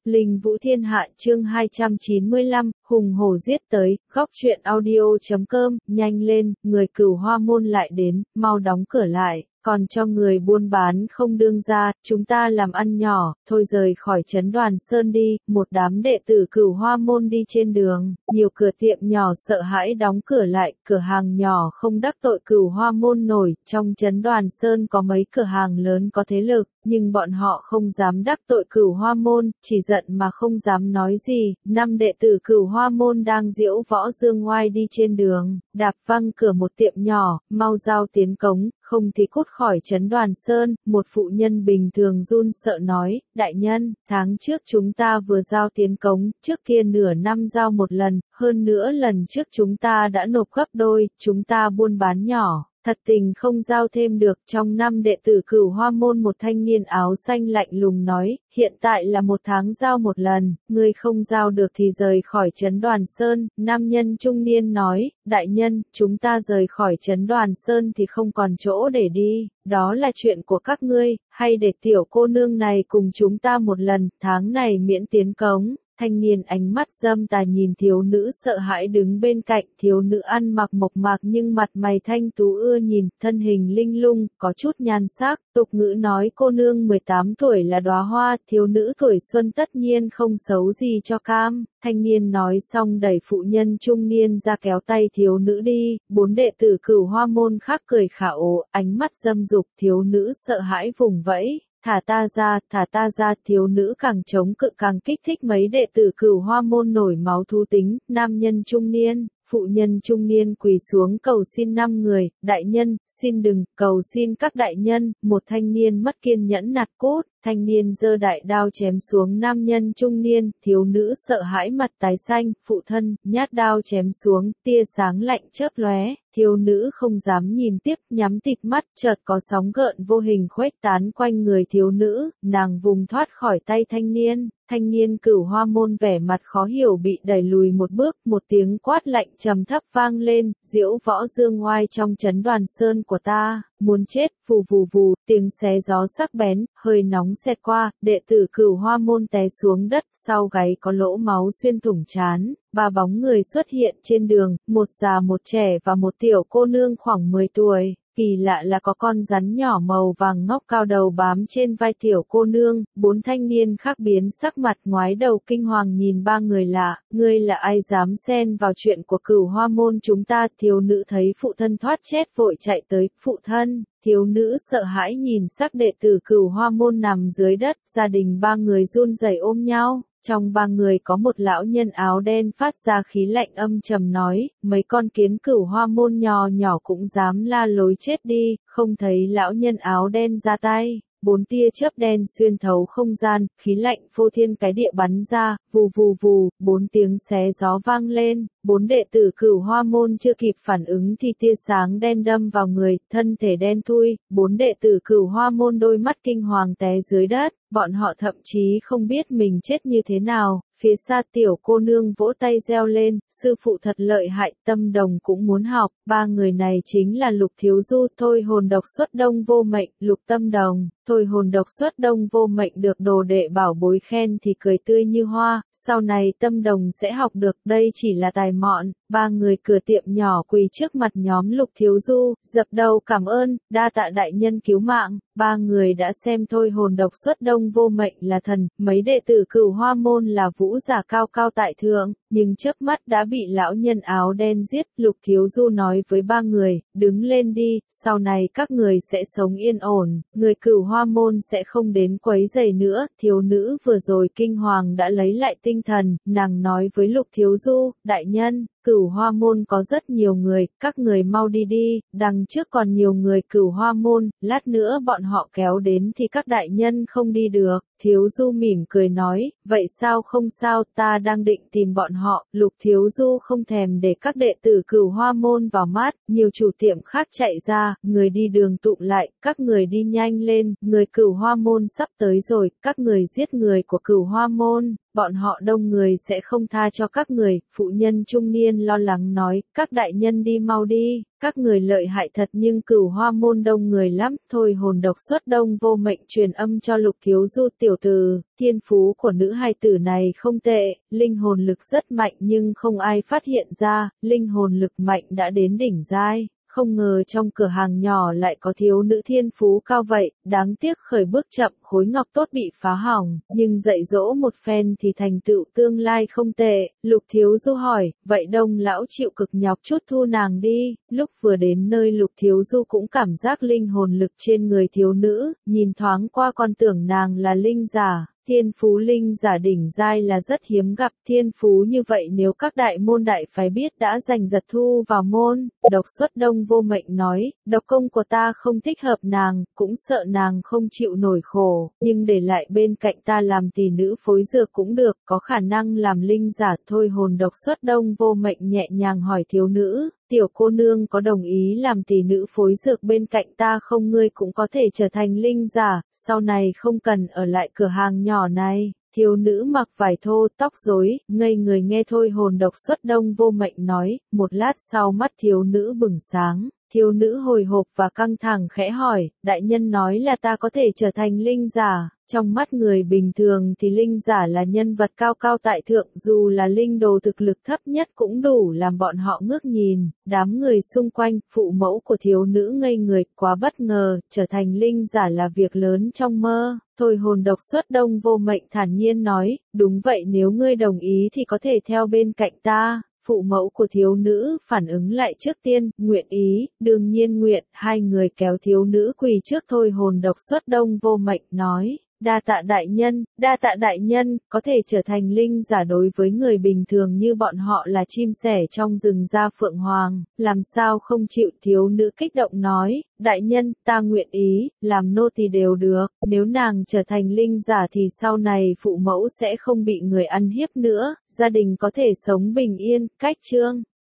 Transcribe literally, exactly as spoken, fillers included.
Linh Vũ Thiên Hạ chương hai trăm chín mươi lăm, hùng hổ giết tới, góc truyện audio.com, nhanh lên, người Cửu Hoa Môn lại đến, mau đóng cửa lại, còn cho người buôn bán không đương ra, chúng ta làm ăn nhỏ, thôi rời khỏi trấn Đoàn Sơn đi, một đám đệ tử Cửu Hoa Môn đi trên đường, nhiều cửa tiệm nhỏ sợ hãi đóng cửa lại, cửa hàng nhỏ không đắc tội Cửu Hoa Môn nổi, trong trấn Đoàn Sơn có mấy cửa hàng lớn có thế lực. Nhưng bọn họ không dám đắc tội Cửu Hoa Môn, chỉ giận mà không dám nói gì. Năm đệ tử Cửu Hoa Môn đang diễu võ dương ngoai đi trên đường, đạp văng cửa một tiệm nhỏ, mau giao tiến cống, không thì cút khỏi trấn Đoàn Sơn. Một phụ nhân bình thường run sợ nói, đại nhân, tháng trước chúng ta vừa giao tiến cống, trước kia nửa năm giao một lần, hơn nữa lần trước chúng ta đã nộp gấp đôi, chúng ta buôn bán nhỏ. Thật tình không giao thêm được. Trong năm đệ tử Cửu Hoa Môn một thanh niên áo xanh lạnh lùng nói, hiện tại là một tháng giao một lần, ngươi không giao được thì rời khỏi trấn Đoàn Sơn. Nam nhân trung niên nói, đại nhân, chúng ta rời khỏi trấn Đoàn Sơn thì không còn chỗ để đi, đó là chuyện của các ngươi, hay để tiểu cô nương này cùng chúng ta một lần, tháng này miễn tiến cống. Thanh niên ánh mắt dâm tà nhìn thiếu nữ sợ hãi đứng bên cạnh, thiếu nữ ăn mặc mộc mạc nhưng mặt mày thanh tú ưa nhìn, thân hình linh lung, có chút nhan sắc, tục ngữ nói cô nương mười tám tuổi là đóa hoa, thiếu nữ tuổi xuân tất nhiên không xấu gì cho cam. Thanh niên nói xong đẩy phụ nhân trung niên ra kéo tay thiếu nữ đi, bốn đệ tử Cửu Hoa Môn khác cười khả ố, ánh mắt dâm dục, thiếu nữ sợ hãi vùng vẫy. Thả ta ra, thả ta ra, thiếu nữ càng chống cự càng kích thích mấy đệ tử Cửu Hoa Môn nổi máu thú tính. Nam nhân trung niên, phụ nhân trung niên quỳ xuống cầu xin năm người, đại nhân, xin đừng, cầu xin các đại nhân. Một thanh niên mất kiên nhẫn nạt cốt, thanh niên giơ đại đao chém xuống nam nhân trung niên, thiếu nữ sợ hãi mặt tái xanh, phụ thân, nhát đao chém xuống, tia sáng lạnh chớp lóe. Thiếu nữ không dám nhìn tiếp, nhắm tịt mắt, chợt có sóng gợn vô hình khuếch tán quanh người thiếu nữ, nàng vùng thoát khỏi tay thanh niên. Thanh niên Cửu Hoa Môn vẻ mặt khó hiểu bị đẩy lùi một bước, một tiếng quát lạnh trầm thấp vang lên, diễu võ dương ngoai trong trấn Đoàn Sơn của ta, muốn chết, vù vù vù, tiếng xé gió sắc bén, hơi nóng xẹt qua, đệ tử Cửu Hoa Môn té xuống đất, sau gáy có lỗ máu xuyên thủng trán. Ba bóng người xuất hiện trên đường, một già một trẻ và một tiểu cô nương khoảng mười tuổi. Kỳ lạ là có con rắn nhỏ màu vàng ngóc cao đầu bám trên vai tiểu cô nương. Bốn thanh niên khác biến sắc mặt ngoái đầu kinh hoàng nhìn ba người lạ. Ngươi là ai dám xen vào chuyện của Cửu Hoa Môn chúng ta? Thiếu nữ thấy phụ thân thoát chết vội chạy tới, phụ thân. Thiếu nữ sợ hãi nhìn xác đệ tử Cửu Hoa Môn nằm dưới đất, gia đình ba người run rẩy ôm nhau. Trong ba người có một lão nhân áo đen phát ra khí lạnh âm trầm nói, mấy con kiến Cửu Hoa Môn nhỏ nhỏ cũng dám la lối chết đi, không thấy lão nhân áo đen ra tay. Bốn tia chớp đen xuyên thấu không gian, khí lạnh phô thiên cái địa bắn ra, vù vù vù, bốn tiếng xé gió vang lên. Bốn đệ tử Cửu Hoa Môn chưa kịp phản ứng thì tia sáng đen đâm vào người, thân thể đen thui. Bốn đệ tử Cửu Hoa Môn đôi mắt kinh hoàng té dưới đất, bọn họ thậm chí không biết mình chết như thế nào. Phía xa tiểu cô nương vỗ tay reo lên, sư phụ thật lợi hại, Tâm Đồng cũng muốn học. Ba người này chính là Lục Thiếu Du, Thôi Hồn Độc Xuất Đông Vô Mệnh, Lục Tâm Đồng. Thôi Hồn Độc Xuất Đông Vô Mệnh được đồ đệ bảo bối khen thì cười tươi như hoa, sau này Tâm Đồng sẽ học được, đây chỉ là tài mọn. Ba người cửa tiệm nhỏ quỳ trước mặt nhóm Lục Thiếu Du, dập đầu cảm ơn, đa tạ đại nhân cứu mạng. Ba người đã xem Thôi Hồn Độc Xuất Đông Vô Mệnh là thần, mấy đệ tử Cửu Hoa Môn là vũ giả cao cao tại thượng, nhưng chớp mắt đã bị lão nhân áo đen giết. Lục Thiếu Du nói với ba người, đứng lên đi, sau này các người sẽ sống yên ổn, người Cửu Hoa Môn sẽ không đến quấy rầy nữa. Thiếu nữ vừa rồi kinh hoàng đã lấy lại tinh thần, nàng nói với Lục Thiếu Du, đại nhân, Cửu Hoa Môn có rất nhiều người, các người mau đi đi, đằng trước còn nhiều người Cửu Hoa Môn, lát nữa bọn họ kéo đến thì các đại nhân không đi được. Thiếu Du mỉm cười nói, vậy sao không sao, ta đang định tìm bọn họ. Lục Thiếu Du không thèm để các đệ tử Cửu Hoa Môn vào mắt, nhiều chủ tiệm khác chạy ra, người đi đường tụm lại, các người đi nhanh lên, người Cửu Hoa Môn sắp tới rồi, các người giết người của Cửu Hoa Môn. Bọn họ đông người sẽ không tha cho các người. Phụ nhân trung niên lo lắng nói, các đại nhân đi mau đi, các người lợi hại thật nhưng Cửu Hoa Môn đông người lắm. Thôi Hồn Độc Xuất Đông Vô Mệnh truyền âm cho Lục Thiếu Du, tiểu tử, thiên phú của nữ hài tử này không tệ, linh hồn lực rất mạnh nhưng không ai phát hiện ra, linh hồn lực mạnh đã đến đỉnh giai. Không ngờ trong cửa hàng nhỏ lại có thiếu nữ thiên phú cao vậy, đáng tiếc khởi bước chậm, khối ngọc tốt bị phá hỏng, nhưng dạy dỗ một phen thì thành tựu tương lai không tệ. Lục Thiếu Du hỏi, vậy Đông lão chịu cực nhọc chút thu nàng đi. Lúc vừa đến nơi Lục Thiếu Du cũng cảm giác linh hồn lực trên người thiếu nữ, nhìn thoáng qua còn tưởng nàng là linh giả. Thiên phú linh giả đỉnh giai là rất hiếm gặp, thiên phú như vậy nếu các đại môn đại phái biết đã giành giật thu vào môn. Độc Xuất Đông vô mệnh nói, độc công của ta không thích hợp nàng, cũng sợ nàng không chịu nổi khổ, nhưng để lại bên cạnh ta làm tỷ nữ phối dược cũng được, có khả năng làm linh giả thôi. Hồn Độc Xuất Đông vô mệnh nhẹ nhàng hỏi thiếu nữ, tiểu cô nương có đồng ý làm tỷ nữ phối dược bên cạnh ta không? Ngươi cũng có thể trở thành linh giả, sau này không cần ở lại cửa hàng nhỏ này. Thiếu nữ mặc vải thô, tóc rối, ngây người nghe Thôi Hồn Độc Xuất Đông vô mệnh nói, một lát sau mắt thiếu nữ bừng sáng. Thiếu nữ hồi hộp và căng thẳng khẽ hỏi, đại nhân nói là ta có thể trở thành linh giả. Trong mắt người bình thường thì linh giả là nhân vật cao cao tại thượng, dù là linh đồ thực lực thấp nhất cũng đủ làm bọn họ ngước nhìn. Đám người xung quanh, phụ mẫu của thiếu nữ ngây người, quá bất ngờ, trở thành linh giả là việc lớn trong mơ. Thôi Hồn Độc Xuất Đông vô mệnh thản nhiên nói, đúng vậy, nếu ngươi đồng ý thì có thể theo bên cạnh ta. Phụ mẫu của thiếu nữ phản ứng lại trước tiên, nguyện ý, đương nhiên nguyện. Hai người kéo thiếu nữ quỳ trước Thôi Hồn Độc Xuất Đông vô mệnh nói, đa tạ đại nhân, đa tạ đại nhân. Có thể trở thành linh giả đối với người bình thường như bọn họ là chim sẻ trong rừng da phượng hoàng, làm sao không chịu. Thiếu nữ kích động nói, đại nhân, ta nguyện ý, làm nô tỳ đều được. Nếu nàng trở thành linh giả thì sau này phụ mẫu sẽ không bị người ăn hiếp nữa, gia đình có thể sống bình yên. Cách chương